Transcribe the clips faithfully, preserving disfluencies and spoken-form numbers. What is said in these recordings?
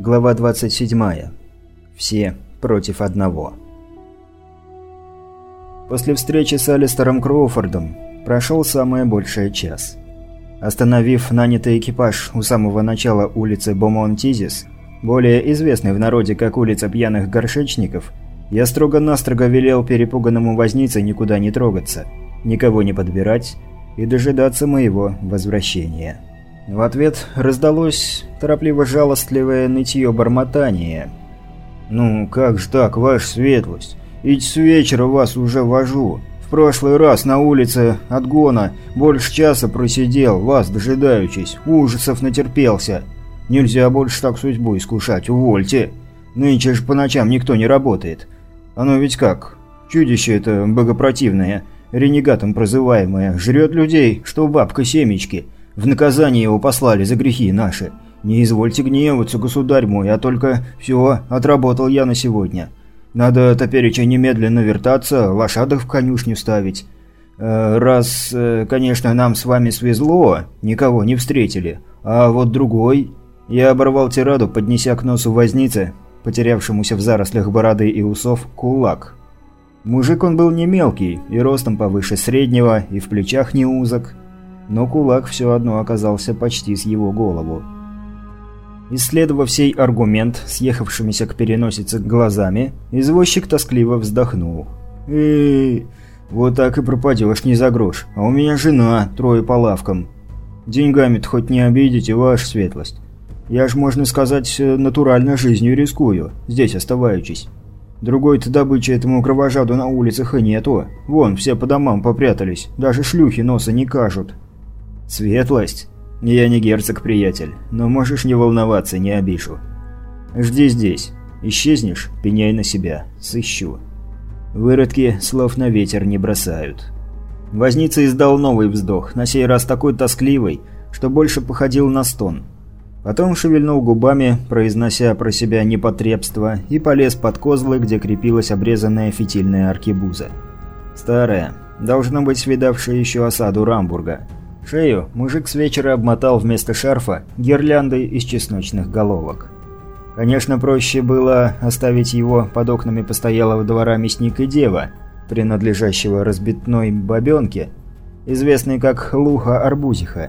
Глава двадцать седьмая. Все против одного. После встречи с Алистером Кроуфордом прошел самое большее час. Остановив нанятый экипаж у самого начала улицы Бомонтизис, более известной в народе как улица пьяных горшечников, я строго-настрого велел перепуганному вознице никуда не трогаться, никого не подбирать и дожидаться моего возвращения. В ответ раздалось торопливо-жалостливое нытье-бормотание. «Ну, как же так, ваша светлость? Ведь с вечера вас уже вожу. В прошлый раз на улице отгона больше часа просидел, вас дожидаючись, ужасов натерпелся. Нельзя больше так судьбу искушать, увольте. Нынче же по ночам никто не работает. Оно ведь как? Чудище это богопротивное, ренегатом прозываемое, жрет людей, что бабка семечки. В наказание его послали за грехи наши. Не извольте гневаться, государь мой, а только все, отработал я на сегодня. Надо топереча немедленно вертаться, лошадок в конюшню ставить. Э, раз, э, конечно, нам с вами свезло, никого не встретили, а вот другой...» Я оборвал тираду, поднеся к носу возницы, потерявшемуся в зарослях бороды и усов, кулак. Мужик он был не мелкий, и ростом повыше среднего, и в плечах не узок, но кулак все одно оказался почти с его голову. Исследовав сей аргумент съехавшимися к переносице глазами, извозчик тоскливо вздохнул. «Эй, вот так и пропадешь не за грош, а у меня жена, трое по лавкам. Деньгами-то хоть не обидите, ваша светлость. Я ж, можно сказать, натурально жизнью рискую, здесь оставаючись. Другой-то добычи этому кровожаду на улицах и нету. Вон, все по домам попрятались, даже шлюхи носа не кажут». «Светлость? Я не герцог, приятель, но можешь не волноваться, не обижу. Жди здесь. Исчезнешь, пеняй на себя. Сыщу». Выродки слов на ветер не бросают. Возница издал новый вздох, на сей раз такой тоскливый, что больше походил на стон. Потом шевельнул губами, произнося про себя непотребство, и полез под козлы, где крепилась обрезанная фитильная аркебуза. Старая, должно быть видавшая еще осаду Рамбурга. Шею мужик с вечера обмотал вместо шарфа гирляндой из чесночных головок. Конечно, проще было оставить его под окнами постоялого двора мясник и дева, принадлежащего разбитной бабенке, известной как Луха-Арбузиха,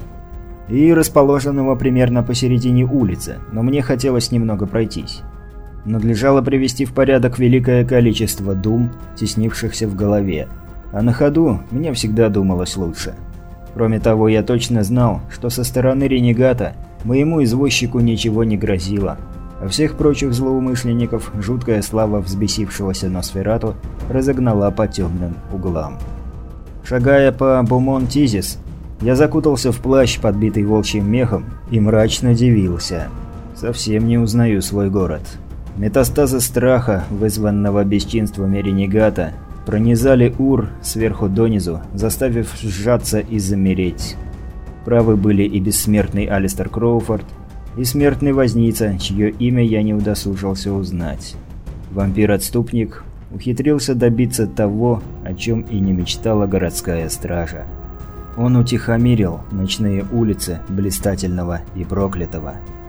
и расположенного примерно посередине улицы, но мне хотелось немного пройтись. Надлежало привести в порядок великое количество дум, теснившихся в голове, а на ходу мне всегда думалось лучше. Кроме того, я точно знал, что со стороны ренегата моему извозчику ничего не грозило, а всех прочих злоумышленников жуткая слава взбесившегося Носферату разогнала по темным углам. Шагая по Бомонтизис, я закутался в плащ, подбитый волчьим мехом, и мрачно дивился. Совсем не узнаю свой город. Метастазы страха, вызванного бесчинствами ренегата, пронизали Ур сверху донизу, заставив сжаться и замереть. Правы были и бессмертный Алистер Кроуфорд, и смертный возница, чье имя я не удосужился узнать. Вампир-отступник ухитрился добиться того, о чем и не мечтала городская стража. Он утихомирил ночные улицы блистательного и проклятого.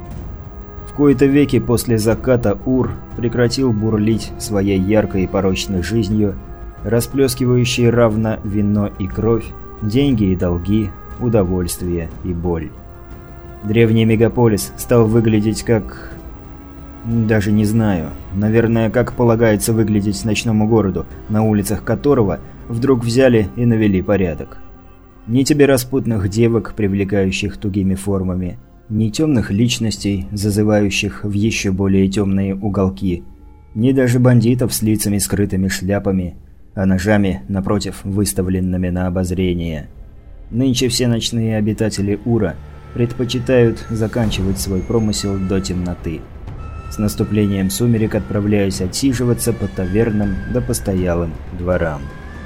В кои-то веки после заката Ур прекратил бурлить своей яркой и порочной жизнью, расплескивающей равно вино и кровь, деньги и долги, удовольствие и боль. Древний мегаполис стал выглядеть как... даже не знаю, наверное, как полагается выглядеть ночному городу, на улицах которого вдруг взяли и навели порядок. Ни тебе распутных девок, привлекающих тугими формами, ни темных личностей, зазывающих в еще более темные уголки, ни даже бандитов с лицами скрытыми шляпами, а ножами, напротив, выставленными на обозрение. Нынче все ночные обитатели Ура предпочитают заканчивать свой промысел до темноты, с наступлением сумерек отправляясь отсиживаться по тавернам да постоялым дворам.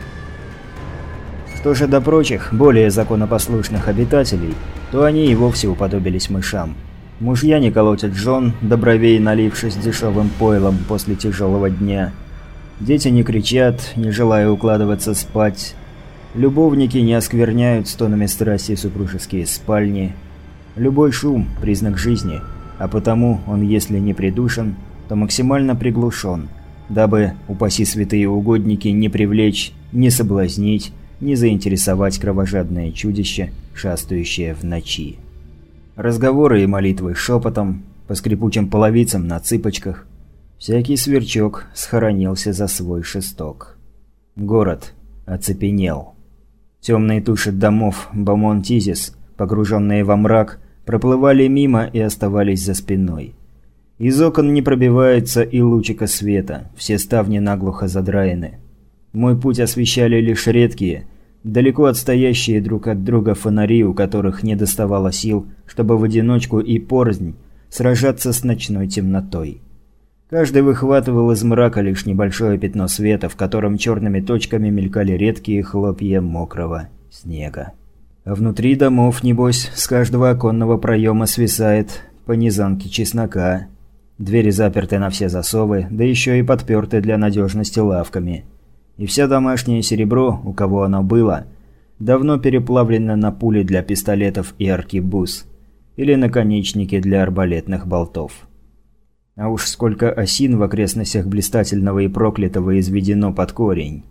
Что же до прочих, более законопослушных обитателей, то они и вовсе уподобились мышам. Мужья не колотят жен, до бровей налившись дешевым пойлом после тяжелого дня. Дети не кричат, не желая укладываться спать. Любовники не оскверняют стонами страсти супружеские спальни. Любой шум – признак жизни, а потому он, если не придушен, то максимально приглушен, дабы, упаси святые угодники, не привлечь, не соблазнить, не заинтересовать кровожадное чудище, шастающее в ночи. Разговоры и молитвы шепотом, по скрипучим половицам на цыпочках. Всякий сверчок схоронился за свой шесток. Город оцепенел. Темные туши домов Бомон-Тизис, погруженные во мрак, проплывали мимо и оставались за спиной. Из окон не пробивается и лучика света, все ставни наглухо задраены. Мой путь освещали лишь редкие, далеко отстоящие друг от друга фонари, у которых не доставало сил, чтобы в одиночку и порознь сражаться с ночной темнотой. Каждый выхватывал из мрака лишь небольшое пятно света, в котором черными точками мелькали редкие хлопья мокрого снега. А внутри домов, небось, с каждого оконного проема свисает по низанке чеснока. Двери заперты на все засовы, да еще и подперты для надежности лавками. И вся домашнее серебро, у кого оно было, давно переплавлено на пули для пистолетов и аркебуз, или наконечники для арбалетных болтов. А уж сколько осин в окрестностях блистательного и проклятого изведено под корень.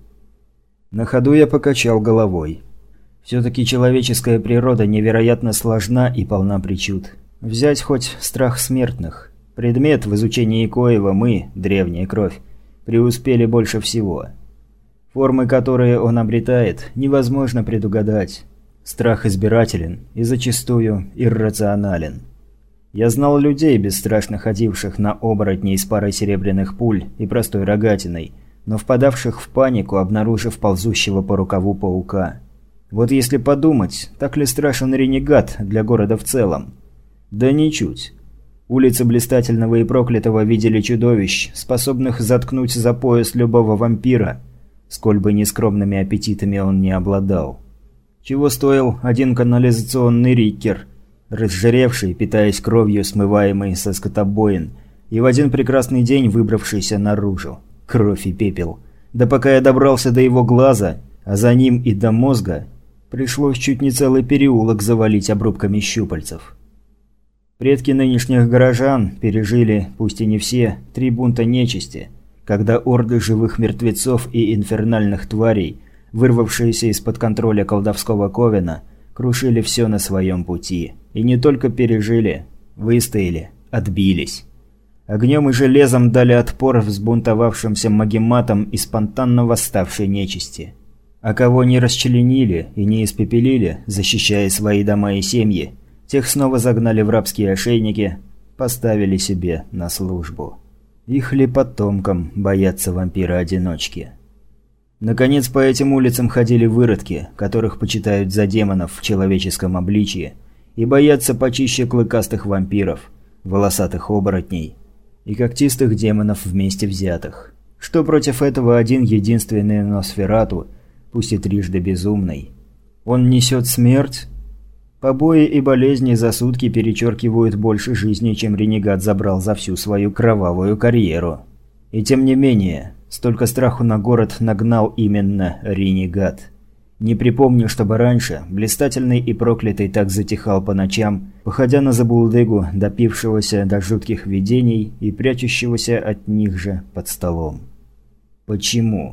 На ходу я покачал головой. Все-таки человеческая природа невероятно сложна и полна причуд. Взять хоть страх смертных. Предмет, в изучении коего мы, древняя кровь, преуспели больше всего. Формы, которые он обретает, невозможно предугадать. Страх избирателен и зачастую иррационален. Я знал людей, бесстрашно ходивших на оборотней с парой серебряных пуль и простой рогатиной, но впадавших в панику, обнаружив ползущего по рукаву паука. Вот если подумать, так ли страшен ренегат для города в целом? Да ничуть. Улицы блистательного и проклятого видели чудовищ, способных заткнуть за пояс любого вампира, сколь бы нескромными аппетитами он не обладал. Чего стоил один канализационный риккер, разжиревший, питаясь кровью, смываемой со скотобоин, и в один прекрасный день выбравшийся наружу. Кровь и пепел. Да пока я добрался до его глаза, а за ним и до мозга, пришлось чуть не целый переулок завалить обрубками щупальцев. Предки нынешних горожан пережили, пусть и не все, три бунта нечисти, когда орды живых мертвецов и инфернальных тварей, вырвавшиеся из-под контроля колдовского ковена, крушили все на своем пути. И не только пережили, выстояли, отбились. Огнем и железом дали отпор взбунтовавшимся магематам и спонтанно восставшей нечисти. А кого не расчленили и не испепелили, защищая свои дома и семьи, тех снова загнали в рабские ошейники, поставили себе на службу. Их ли потомкам боятся вампира-одиночки? Наконец, по этим улицам ходили выродки, которых почитают за демонов в человеческом обличье, и боятся почище клыкастых вампиров, волосатых оборотней и когтистых демонов вместе взятых. Что против этого один единственный Носферату, пусть и трижды безумный? Он несет смерть? Побои и болезни за сутки перечеркивают больше жизни, чем ренегат забрал за всю свою кровавую карьеру. И тем не менее, столько страху на город нагнал именно ренегат. Не припомню, чтобы раньше блистательный и проклятый так затихал по ночам, походя на забулдыгу, допившегося до жутких видений и прячущегося от них же под столом. Почему?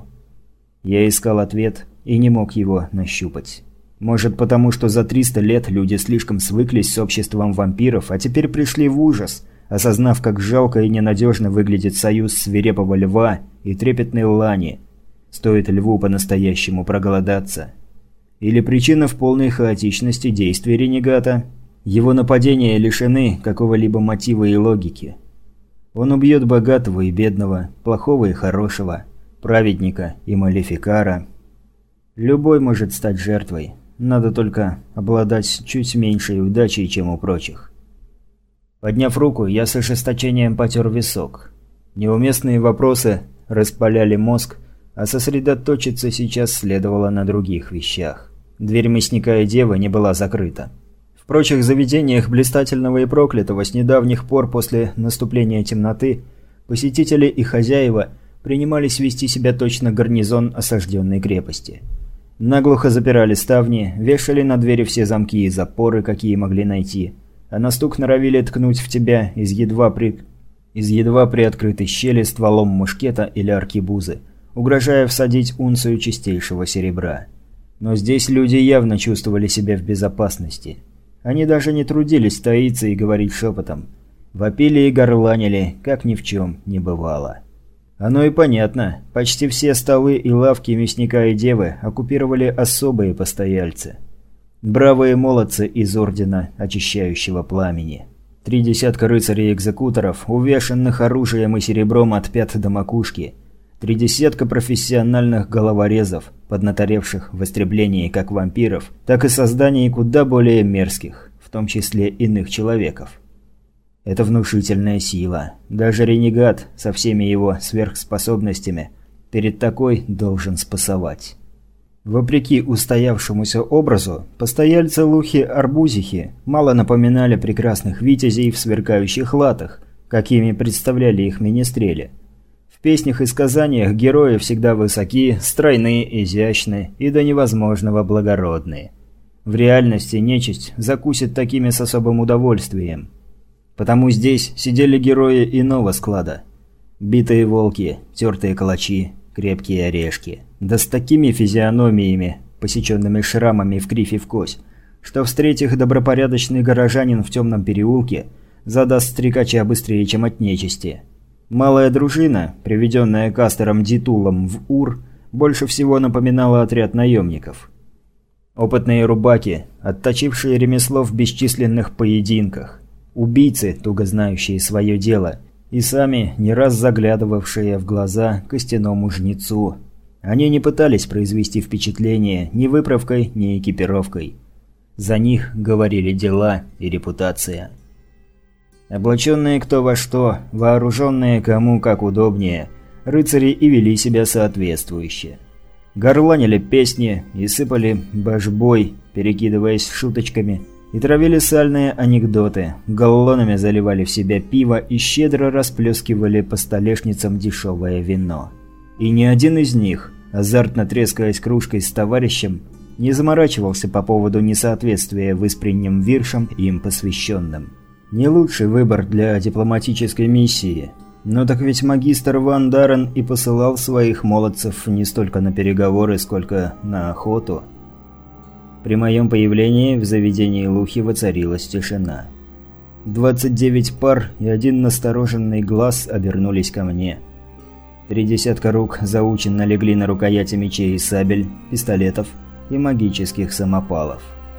Я искал ответ и не мог его нащупать. Может, потому что за триста лет люди слишком свыклись с обществом вампиров, а теперь пришли в ужас, осознав, как жалко и ненадежно выглядит союз свирепого льва и трепетной лани. Стоит льву по-настоящему проголодаться. Или причина в полной хаотичности действий ренегата. Его нападения лишены какого-либо мотива и логики. Он убьет богатого и бедного, плохого и хорошего, праведника и малефикара. Любой может стать жертвой. Надо только обладать чуть меньшей удачей, чем у прочих. Подняв руку, я с ожесточением потер висок. Неуместные вопросы распаляли мозг, а сосредоточиться сейчас следовало на других вещах. Дверь мясника и девы не была закрыта. В прочих заведениях блистательного и проклятого с недавних пор после наступления темноты посетители и хозяева принимались вести себя точно гарнизон осажденной крепости. Наглухо запирали ставни, вешали на двери все замки и запоры, какие могли найти, а на стук норовили ткнуть в тебя из едва, при... из едва приоткрытой щели стволом мушкета или аркебузы, угрожая всадить унцию чистейшего серебра. Но здесь люди явно чувствовали себя в безопасности. Они даже не трудились таиться и говорить шепотом. Вопили и горланили, как ни в чем не бывало. Оно и понятно. Почти все столы и лавки мясника и девы оккупировали особые постояльцы. Бравые молодцы из Ордена Очищающего Пламени. Три десятка рыцарей-экзекуторов, увешанных оружием и серебром от пят до макушки. Три десятка профессиональных головорезов, поднаторевших в истреблении как вампиров, так и создании куда более мерзких, в том числе иных человеков. Это внушительная сила. Даже ренегат со всеми его сверхспособностями перед такой должен спасовать. Вопреки устоявшемуся образу, постояльцы Лухи-Арбузихи мало напоминали прекрасных витязей в сверкающих латах, какими представляли их министрели. В песнях и сказаниях герои всегда высоки, стройны, изящны и до невозможного благородны. В реальности нечисть закусит такими с особым удовольствием. Потому здесь сидели герои иного склада. Битые волки, тертые калачи, крепкие орешки. Да с такими физиономиями, посеченными шрамами в кривь и в кость, что встреть их добропорядочный горожанин в темном переулке, задаст стрекача быстрее, чем от нечисти. Малая дружина, приведенная Кастером Дитулом в Ур, больше всего напоминала отряд наемников. Опытные рубаки, отточившие ремесло в бесчисленных поединках. Убийцы, туго знающие свое дело, и сами не раз заглядывавшие в глаза костяному жнецу. Они не пытались произвести впечатление ни выправкой, ни экипировкой. За них говорили дела и репутация. Облаченные кто во что, вооруженные кому как удобнее, рыцари и вели себя соответствующе. Горланили песни и сыпали божбой, перекидываясь шуточками, и травили сальные анекдоты, галлонами заливали в себя пиво и щедро расплескивали по столешницам дешевое вино. И ни один из них, азартно трескаясь кружкой с товарищем, не заморачивался по поводу несоответствия выспренним виршам им посвященным. Не лучший выбор для дипломатической миссии. Но так ведь магистр Ван Дарен и посылал своих молодцев не столько на переговоры, сколько на охоту. При моем появлении в заведении Лухи воцарилась тишина. двадцать девять пар и один настороженный глаз обернулись ко мне. Три десятка рук заученно легли на рукояти мечей и сабель, пистолетов и магических самопалов.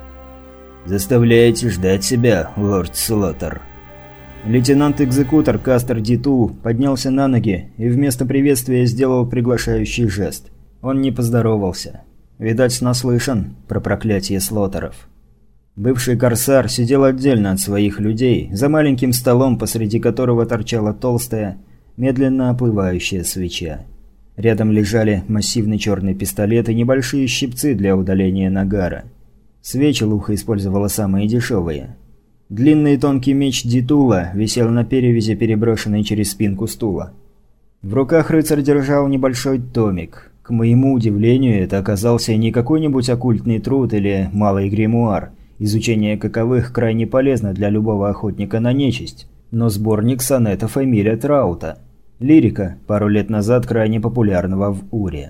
«Заставляете ждать себя, лорд Слоттер». Лейтенант-экзекутор Кастер Дитул поднялся на ноги и вместо приветствия сделал приглашающий жест. Он не поздоровался. Видать, наслышан про проклятие Слоттеров. Бывший корсар сидел отдельно от своих людей, за маленьким столом, посреди которого торчала толстая, медленно оплывающая свеча. Рядом лежали массивный черный пистолет и небольшие щипцы для удаления нагара. Свечи Луха использовала самые дешевые. Длинный тонкий меч Дитула висел на перевязи, переброшенной через спинку стула. В руках рыцарь держал небольшой томик. К моему удивлению, это оказался не какой-нибудь оккультный труд или малый гримуар, изучение каковых крайне полезно для любого охотника на нечисть, но сборник сонетов Эмиля Траута. Лирика, пару лет назад крайне популярного в Уре.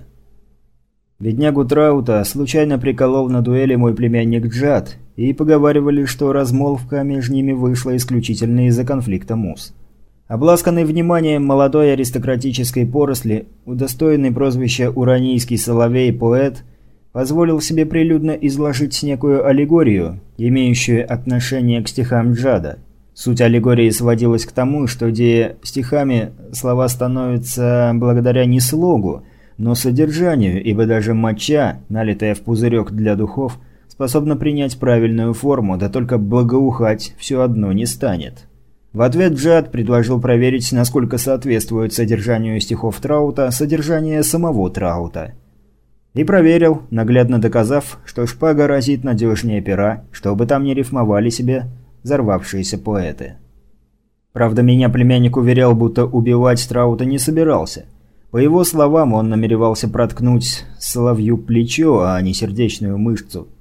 Беднягу Траута случайно приколол на дуэли мой племянник Джад, и поговаривали, что размолвка между ними вышла исключительно из-за конфликта муз. Обласканный вниманием молодой аристократической поросли, удостоенный прозвища «Уранийский соловей» поэт, позволил себе прилюдно изложить некую аллегорию, имеющую отношение к стихам Джада. Суть аллегории сводилась к тому, что где стихами слова становятся благодаря не слогу, но содержанию, ибо даже моча, налитая в пузырек для духов, способна принять правильную форму, да только благоухать все одно не станет. В ответ Джад предложил проверить, насколько соответствует содержанию стихов Траута содержание самого Траута. И проверил, наглядно доказав, что шпага разит надежнее пера, что бы там ни рифмовали себе взорвавшиеся поэты. Правда, меня племянник уверял, будто убивать Траута не собирался. По его словам, он намеревался проткнуть соловью плечо, а не сердечную мышцу.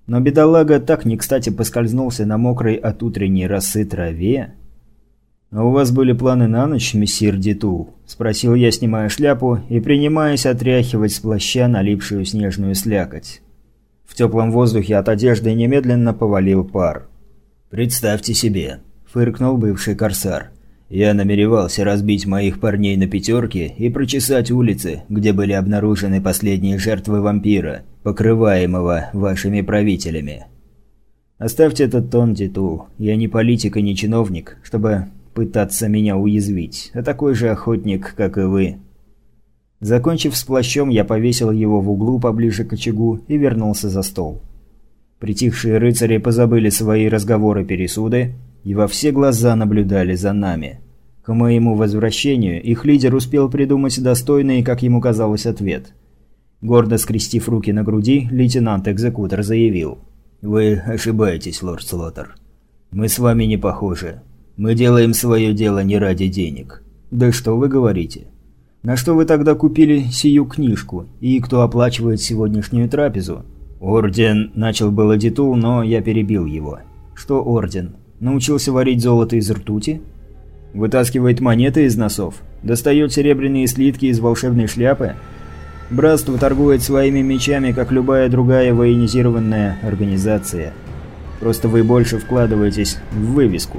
Но бедолага так не кстати поскользнулся на мокрой от утренней росы траве. «А у вас были планы на ночь, мессир Дитул?» – спросил я, снимая шляпу и принимаясь отряхивать с плаща налипшую снежную слякоть. В теплом воздухе от одежды немедленно повалил пар. «Представьте себе», – фыркнул бывший корсар. «Я намеревался разбить моих парней на пятерки и прочесать улицы, где были обнаружены последние жертвы вампира, покрываемого вашими правителями». «Оставьте этот тон, Дитул. Я не политик и не чиновник, чтобы пытаться меня уязвить, а такой же охотник, как и вы». Закончив с плащом, я повесил его в углу поближе к очагу и вернулся за стол. Притихшие рыцари позабыли свои разговоры-пересуды и во все глаза наблюдали за нами. К моему возвращению их лидер успел придумать достойный, как ему казалось, ответ. Гордо скрестив руки на груди, лейтенант-экзекутор заявил: «Вы ошибаетесь, лорд Слоттер. Мы с вами не похожи. Мы делаем свое дело не ради денег». «Да что вы говорите? На что вы тогда купили сию книжку? И кто оплачивает сегодняшнюю трапезу?» «Орден», – начал было Дитул, но я перебил его. «Что орден? Научился варить золото из ртути? Вытаскивает монеты из носов? Достает серебряные слитки из волшебной шляпы? Братство торгует своими мечами, как любая другая военизированная организация. Просто вы больше вкладываетесь в вывеску».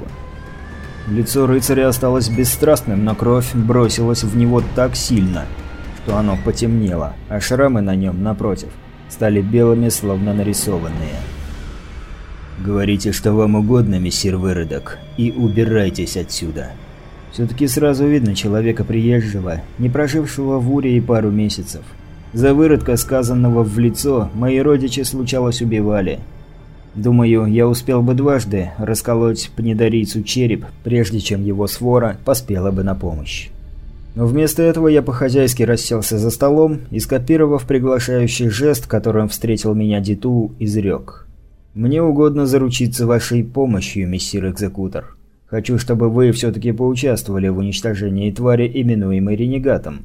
Лицо рыцаря осталось бесстрастным, но кровь бросилась в него так сильно, что оно потемнело, а шрамы на нем, напротив, стали белыми, словно нарисованные. «Говорите, что вам угодно, мессир Выродок, и убирайтесь отсюда». Все-таки сразу видно человека приезжего, не прожившего в Уре и пару месяцев. За выродка, сказанного в лицо, мои родичи случалось убивали. Думаю, я успел бы дважды расколоть пнедорийцу череп, прежде чем его свора поспела бы на помощь. Но вместо этого я по-хозяйски расселся за столом и, скопировав приглашающий жест, которым встретил меня Дитул, изрек: «Мне угодно заручиться вашей помощью, мессир Экзекутор. Хочу, чтобы вы все-таки поучаствовали в уничтожении твари, именуемой Ренегатом.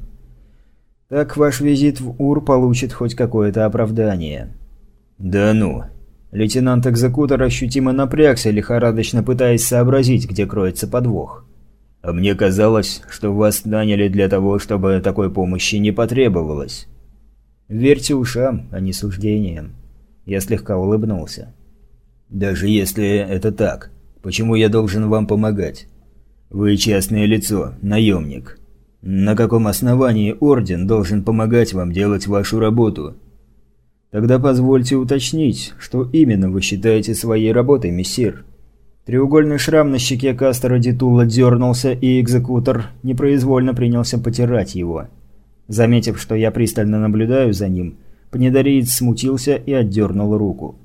Так ваш визит в Ур получит хоть какое-то оправдание». «Да ну!» Лейтенант-экзекутор ощутимо напрягся, лихорадочно пытаясь сообразить, где кроется подвох. «А мне казалось, что вас наняли для того, чтобы такой помощи не потребовалось». «Верьте ушам, а не суждениям». Я слегка улыбнулся. «Даже если это так, почему я должен вам помогать? Вы частное лицо, наемник. На каком основании Орден должен помогать вам делать вашу работу?» «Тогда позвольте уточнить, что именно вы считаете своей работой, мессир?» Треугольный шрам на щеке Кастера Дитула дернулся, и экзекутор непроизвольно принялся потирать его. Заметив, что я пристально наблюдаю за ним, пнедориец смутился и отдернул руку.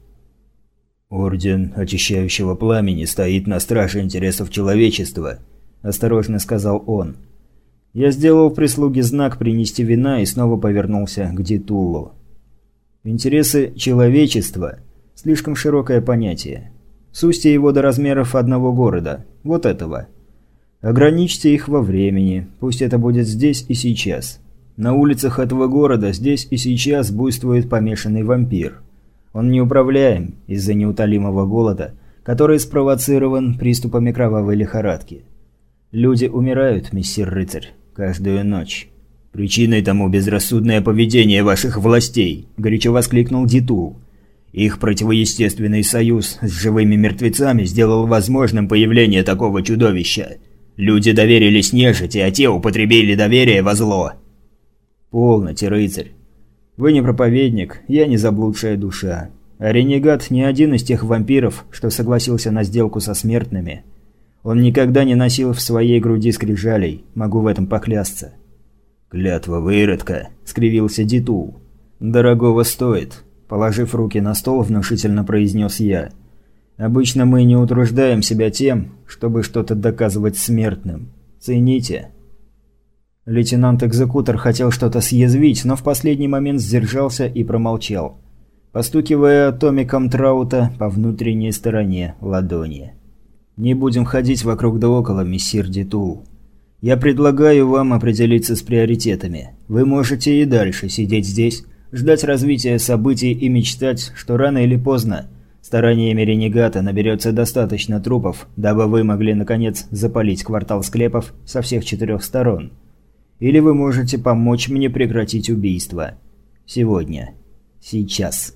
«Орден Очищающего Пламени стоит на страже интересов человечества», – осторожно сказал он. Я сделал прислуге знак принести вина и снова повернулся к Дитулу. Интересы человечества – слишком широкое понятие. Сузьте его до размеров одного города, вот этого. Ограничьте их во времени, пусть это будет здесь и сейчас. На улицах этого города здесь и сейчас буйствует помешанный вампир. Он неуправляем из-за неутолимого голода, который спровоцирован приступами кровавой лихорадки. Люди умирают, мессир рыцарь, каждую ночь. «Причиной тому безрассудное поведение ваших властей», – горячо воскликнул Дитул. «Их противоестественный союз с живыми мертвецами сделал возможным появление такого чудовища. Люди доверились нежити, а те употребили доверие во зло». «Полноте, рыцарь. Вы не проповедник, я не заблудшая душа. А ренегат не один из тех вампиров, что согласился на сделку со смертными. Он никогда не носил в своей груди скрижалей, могу в этом поклясться». «Клятва выродка», – скривился Дитул. «Дорогого стоит», – положив руки на стол, внушительно произнес я. «Обычно мы не утруждаем себя тем, чтобы что-то доказывать смертным. Цените». Лейтенант-экзекутор хотел что-то съязвить, но в последний момент сдержался и промолчал, постукивая томиком Траута по внутренней стороне ладони. «Не будем ходить вокруг да около, мессир Дитул. Я предлагаю вам определиться с приоритетами. Вы можете и дальше сидеть здесь, ждать развития событий и мечтать, что рано или поздно стараниями ренегата наберется достаточно трупов, дабы вы могли, наконец, запалить квартал склепов со всех четырех сторон. Или вы можете помочь мне прекратить убийство. Сегодня. Сейчас.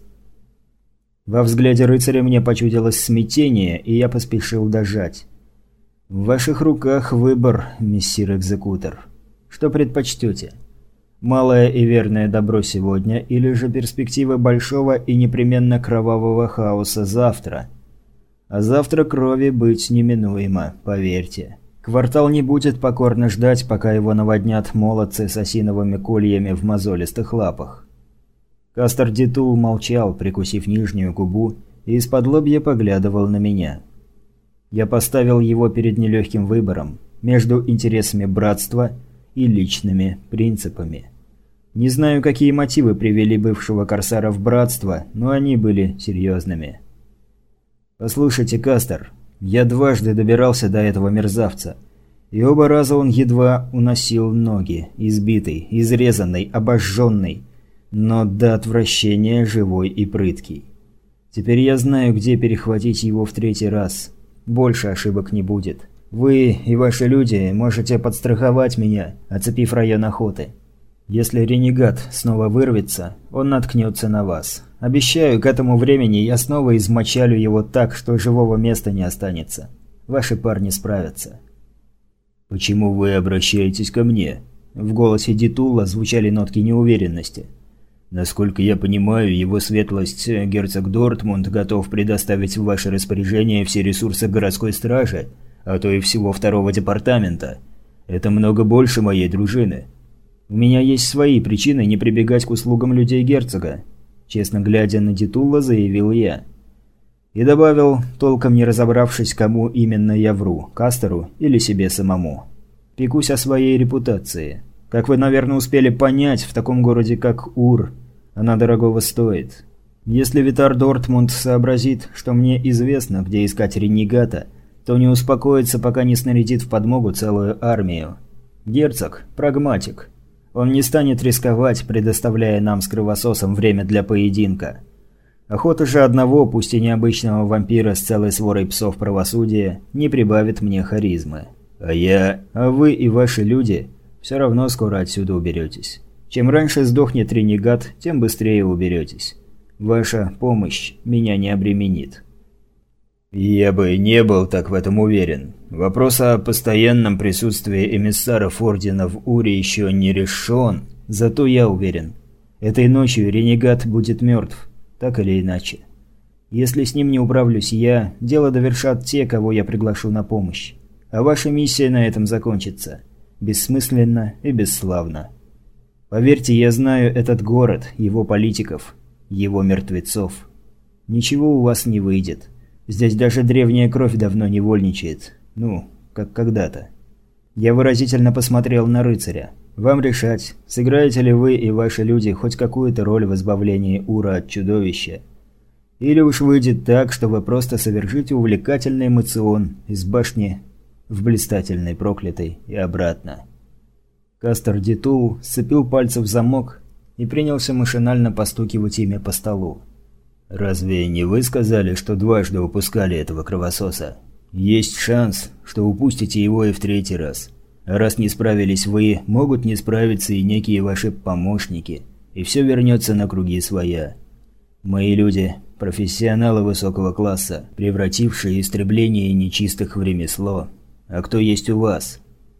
Во взгляде рыцаря мне почудилось смятение, и я поспешил дожать. В ваших руках выбор, мессир-экзекутор. Что предпочтете? Малое и верное добро сегодня, или же перспектива большого и непременно кровавого хаоса завтра? А завтра крови быть неминуемо, поверьте. Квартал не будет покорно ждать, пока его наводнят молодцы с осиновыми кольями в мозолистых лапах. Кастер Дитул молчал, прикусив нижнюю губу, и из-под лобья поглядывал на меня. Я поставил его перед нелегким выбором между интересами братства и личными принципами. Не знаю, какие мотивы привели бывшего корсара в братство, но они были серьезными. «Послушайте, Кастер, я дважды добирался до этого мерзавца, и оба раза он едва уносил ноги, избитый, изрезанный, обожженный, но до отвращения живой и прыткий. Теперь я знаю, где перехватить его в третий раз. Больше ошибок не будет. Вы и ваши люди можете подстраховать меня, оцепив район охоты. Если ренегат снова вырвется, он наткнется на вас. Обещаю, к этому времени я снова измочалю его так, что живого места не останется. Ваши парни справятся». «Почему вы обращаетесь ко мне?» В голосе Дитула звучали нотки неуверенности. «Насколько я понимаю, его светлость герцог Дортмунд готов предоставить в ваше распоряжение все ресурсы городской стражи, а то и всего второго департамента. Это много больше моей дружины. У меня есть свои причины не прибегать к услугам людей герцога», честно глядя на Дитула, заявил я. И добавил, толком не разобравшись, кому именно я вру, Кастеру или себе самому. «Пекусь о своей репутации. Как вы, наверное, успели понять, в таком городе, как Ур, она дорогого стоит. Если Витар Дортмунд сообразит, что мне известно, где искать ренегата, то не успокоится, пока не снарядит в подмогу целую армию. Герцог – прагматик. Он не станет рисковать, предоставляя нам с кровососом время для поединка. Охота же одного, пусть и необычного вампира с целой сворой псов правосудия, не прибавит мне харизмы. А я, а вы и ваши люди все равно скоро отсюда уберетесь. Чем раньше сдохнет ренегат, тем быстрее уберетесь. Ваша помощь меня не обременит». «Я бы не был так в этом уверен. Вопрос о постоянном присутствии эмиссаров Ордена в Уре еще не решен. Зато я уверен. Этой ночью ренегат будет мертв, так или иначе. Если с ним не управлюсь я, дело довершат те, кого я приглашу на помощь. А ваша миссия на этом закончится. Бессмысленно и бесславно. Поверьте, я знаю этот город, его политиков, его мертвецов. Ничего у вас не выйдет. Здесь даже древняя кровь давно не вольничает. Ну, как когда-то». Я выразительно посмотрел на рыцаря. «Вам решать, сыграете ли вы и ваши люди хоть какую-то роль в избавлении Ура от чудовища. Или уж выйдет так, что вы просто совершите увлекательный эмоцион из башни в блистательный проклятый и обратно». Кастер Дитул сцепил пальцы в замок и принялся машинально постукивать ими по столу. «Разве не вы сказали, что дважды упускали этого кровососа? Есть шанс, что упустите его и в третий раз. А раз не справились вы, могут не справиться и некие ваши помощники, и все вернется на круги своя. Мои люди – профессионалы высокого класса, превратившие истребление нечистых в ремесло. А кто есть у вас?»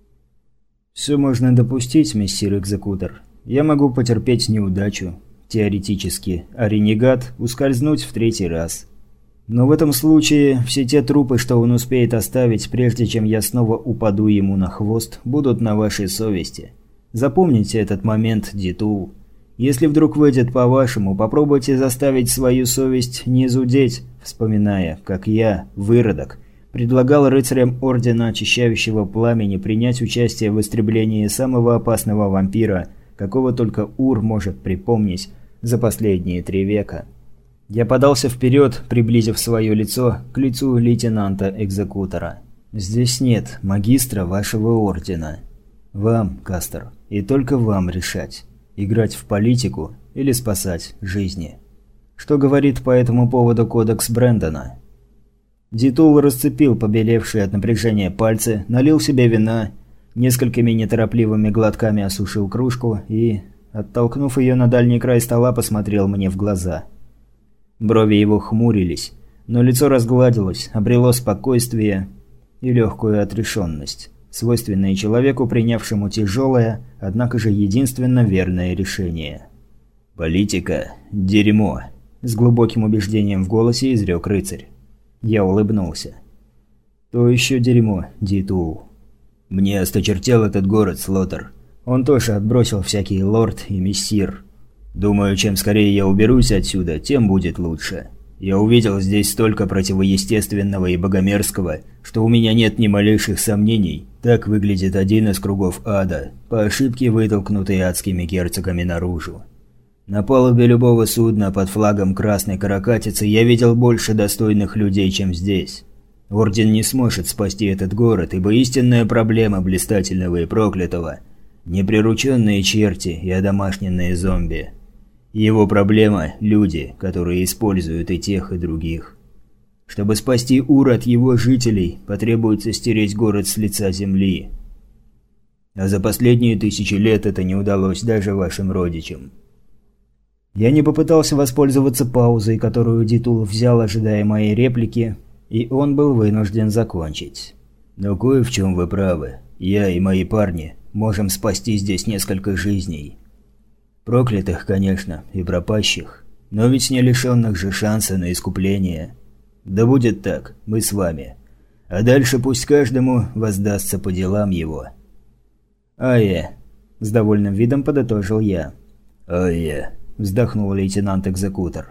«Все можно допустить, мессир-экзекутор. Я могу потерпеть неудачу, теоретически, а ренегат ускользнуть в третий раз. Но в этом случае все те трупы, что он успеет оставить, прежде чем я снова упаду ему на хвост, будут на вашей совести. Запомните этот момент, Дитул. Если вдруг выйдет по-вашему, попробуйте заставить свою совесть не зудеть, вспоминая, как я, выродок, предлагал рыцарям Ордена Очищающего Пламени принять участие в истреблении самого опасного вампира, какого только Ур может припомнить за последние три века. Я подался вперед, приблизив свое лицо к лицу лейтенанта-экзекутора. «Здесь нет магистра вашего ордена. Вам, Кастер, и только вам решать, играть в политику или спасать жизни. Что говорит по этому поводу кодекс Брэндона? Дитул расцепил побелевшие от напряжения пальцы, налил себе вина, несколькими неторопливыми глотками осушил кружку и, оттолкнув ее на дальний край стола, посмотрел мне в глаза. Брови его хмурились, но лицо разгладилось, обрело спокойствие и легкую отрешенность, свойственные человеку, принявшему тяжелое, однако же единственно верное решение. «Политика – дерьмо», – с глубоким убеждением в голосе изрек рыцарь. Я улыбнулся. «То еще дерьмо, Дитул». «Мне осточертел этот город, Слотер». Он тоже отбросил всякий лорд и мессир. «Думаю, чем скорее я уберусь отсюда, тем будет лучше. Я увидел здесь столько противоестественного и богомерзкого, что у меня нет ни малейших сомнений. Так выглядит один из кругов ада, по ошибке вытолкнутый адскими герцогами наружу. На палубе любого судна под флагом Красной Каракатицы я видел больше достойных людей, чем здесь. Орден не сможет спасти этот город, ибо истинная проблема блистательного и проклятого – неприрученные черти и одомашненные зомби. Его проблема – люди, которые используют и тех, и других. Чтобы спасти Ур от его жителей, потребуется стереть город с лица земли. А за последние тысячи лет это не удалось даже вашим родичам. Я не попытался воспользоваться паузой, которую Дитул взял, ожидая моей реплики, и он был вынужден закончить. Но кое в чем вы правы. Я и мои парни можем спасти здесь несколько жизней. Проклятых, конечно, и пропащих, но ведь не лишенных же шанса на искупление. Да будет так, мы с вами. А дальше пусть каждому воздастся по делам его. «Ае», – с довольным видом подытожил я. «Ае», – вздохнул лейтенант-экзекутор.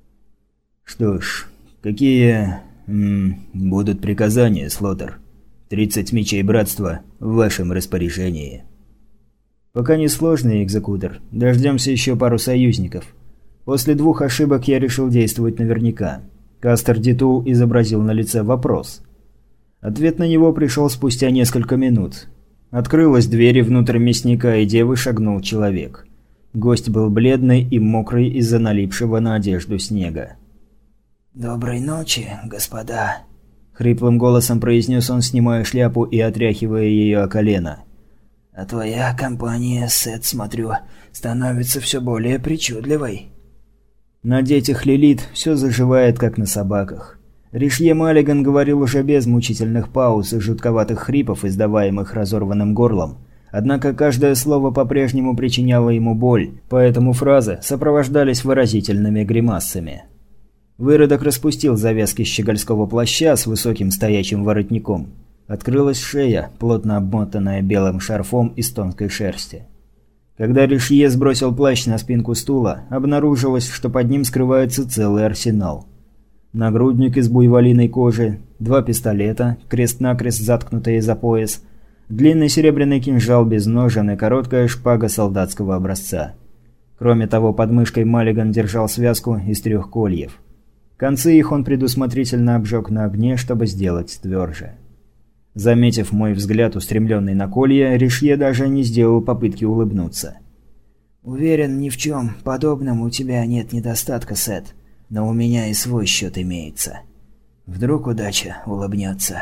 «Что ж, какие... М, будут приказания, Слотер? Тридцать мечей братства в вашем распоряжении». «Пока не сложный, экзекутор. Дождемся еще пару союзников. После двух ошибок я решил действовать наверняка». Кастер Дитул изобразил на лице вопрос. Ответ на него пришел спустя несколько минут. Открылась дверь, и внутрь мясника и девы шагнул человек. Гость был бледный и мокрый из-за налипшего на одежду снега. «Доброй ночи, господа», – хриплым голосом произнес он, снимая шляпу и отряхивая ее о колено. «А твоя компания, Сет, смотрю, становится все более причудливой». На детях Лилит все заживает, как на собаках. Ришье Маллиган говорил уже без мучительных пауз и жутковатых хрипов, издаваемых разорванным горлом. Однако каждое слово по-прежнему причиняло ему боль, поэтому фразы сопровождались выразительными гримасами. Выродок распустил завязки щегольского плаща с высоким стоячим воротником. Открылась шея, плотно обмотанная белым шарфом из тонкой шерсти. Когда Ришье сбросил плащ на спинку стула, обнаружилось, что под ним скрывается целый арсенал. Нагрудник из буйволиной кожи, два пистолета, крест-накрест заткнутые за пояс, длинный серебряный кинжал без ножен и короткая шпага солдатского образца. Кроме того, под мышкой Маллиган держал связку из трех кольев. Концы их он предусмотрительно обжег на огне, чтобы сделать тверже. Заметив мой взгляд, устремленный на колья, Ришье даже не сделал попытки улыбнуться. «Уверен, ни в чем подобном у тебя нет недостатка, Сет, но у меня и свой счет имеется. Вдруг удача улыбнется».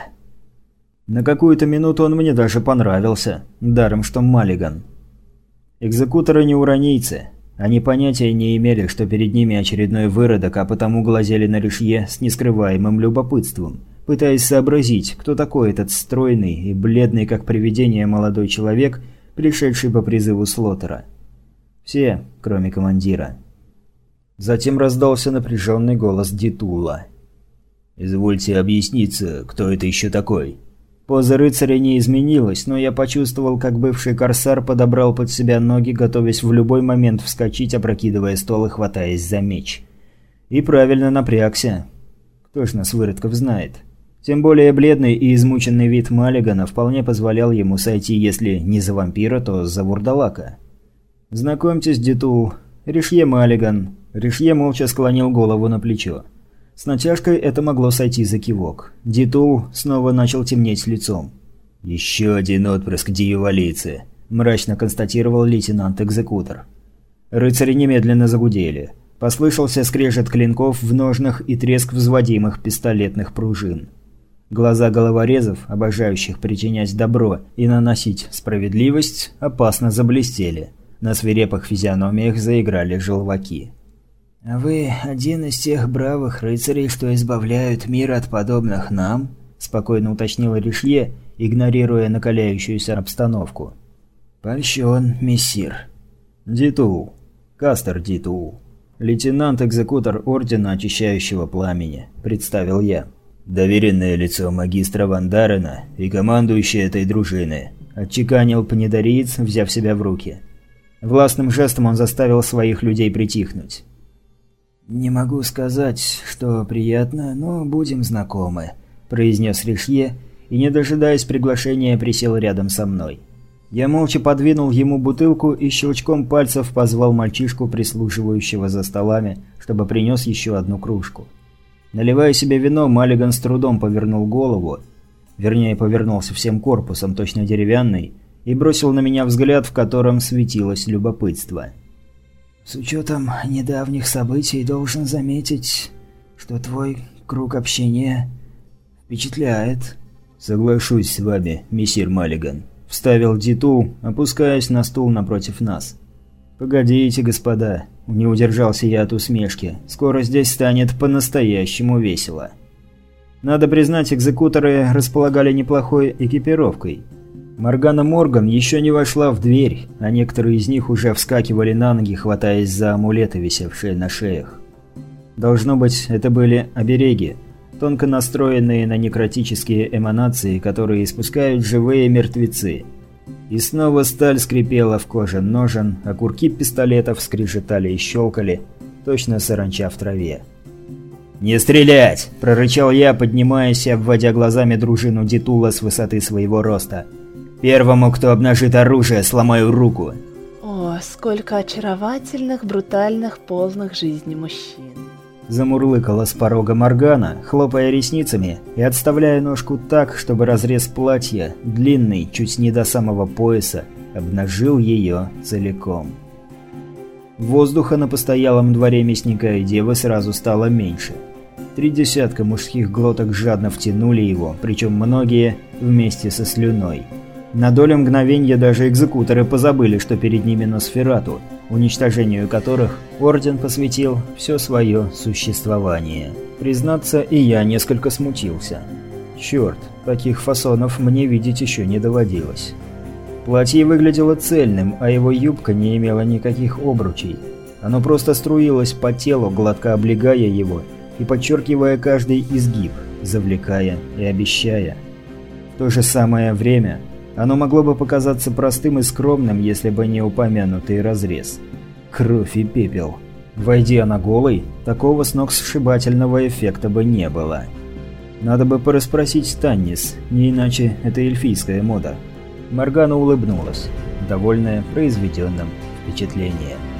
На какую-то минуту он мне даже понравился, даром что Маллиган. Экзекуторы не уранийцы. Они понятия не имели, что перед ними очередной выродок, а потому глазели на Ришье с нескрываемым любопытством, пытаясь сообразить, кто такой этот стройный и бледный, как привидение, молодой человек, пришедший по призыву Слотера. Все, кроме командира. Затем раздался напряженный голос Дитула. «Извольте объясниться, кто это еще такой?» Поза рыцаря не изменилась, но я почувствовал, как бывший корсар подобрал под себя ноги, готовясь в любой момент вскочить, опрокидывая стол и хватаясь за меч. И правильно напрягся. Кто ж нас, выродков, знает? Тем более бледный и измученный вид Маллигана вполне позволял ему сойти, если не за вампира, то за вурдалака. «Знакомьтесь, Дитул, Ришье Маллиган». Ришье молча склонил голову на плечо. С натяжкой это могло сойти за кивок. Дитул снова начал темнеть лицом. «Еще один отпрыск дьяволицы», – мрачно констатировал лейтенант-экзекутор. Рыцари немедленно загудели. Послышался скрежет клинков в ножнах и треск взводимых пистолетных пружин. Глаза головорезов, обожающих причинять добро и наносить справедливость, опасно заблестели. На свирепых физиономиях заиграли желваки. «А вы один из тех бравых рыцарей, что избавляют мир от подобных нам?» – спокойно уточнил Ришье, игнорируя накаляющуюся обстановку. «Польщен, мессир». «Дитул. Кастер Дитул. Лейтенант-экзекутор Ордена Очищающего Пламени», – представил я. «Доверенное лицо магистра Вандарена и командующий этой дружины», – отчеканил панедариец, взяв себя в руки. Властным жестом он заставил своих людей притихнуть. «Не могу сказать, что приятно, но будем знакомы», – произнес Ришье и, не дожидаясь приглашения, присел рядом со мной. Я молча подвинул ему бутылку и щелчком пальцев позвал мальчишку, прислуживающего за столами, чтобы принес еще одну кружку. Наливая себе вино, Маллиган с трудом повернул голову, вернее, повернулся всем корпусом, точно деревянный, и бросил на меня взгляд, в котором светилось любопытство. «С учетом недавних событий должен заметить, что твой круг общения впечатляет». «Соглашусь с вами, мессир Маллиган», – вставил Дитул, опускаясь на стул напротив нас. «Погодите, господа», – не удержался я от усмешки, – «скоро здесь станет по-настоящему весело». Надо признать, экзекуторы располагали неплохой экипировкой. Моргана Морган еще не вошла в дверь, а некоторые из них уже вскакивали на ноги, хватаясь за амулеты, висевшие на шеях. Должно быть, это были обереги, тонко настроенные на некротические эманации, которые испускают живые мертвецы. И снова сталь скрипела в коже ножен, а курки пистолетов скрежетали и щелкали, точно саранча в траве. «Не стрелять!» – прорычал я, поднимаясь и обводя глазами дружину Дитула с высоты своего роста. «Первому, кто обнажит оружие, сломаю руку!» «О, сколько очаровательных, брутальных, полных жизни мужчин!» Замурлыкала с порога Моргана, хлопая ресницами и отставляя ножку так, чтобы разрез платья, длинный, чуть не до самого пояса, обнажил ее целиком. Воздуха на постоялом дворе мясника и девы сразу стало меньше. Три десятка мужских глоток жадно втянули его, причем многие вместе со слюной. На долю мгновенья даже экзекуторы позабыли, что перед ними Носферату, уничтожению которых Орден посвятил все свое существование. Признаться, и я несколько смутился. Черт, таких фасонов мне видеть еще не доводилось. Платье выглядело цельным, а его юбка не имела никаких обручей. Оно просто струилось по телу, гладко облегая его и подчеркивая каждый изгиб, завлекая и обещая. В то же самое время оно могло бы показаться простым и скромным, если бы не упомянутый разрез. Кровь и пепел. Войди она голой, такого сногсшибательного эффекта бы не было. Надо бы порасспросить Таннис, не иначе это эльфийская мода. Моргана улыбнулась, довольная произведенным впечатлением.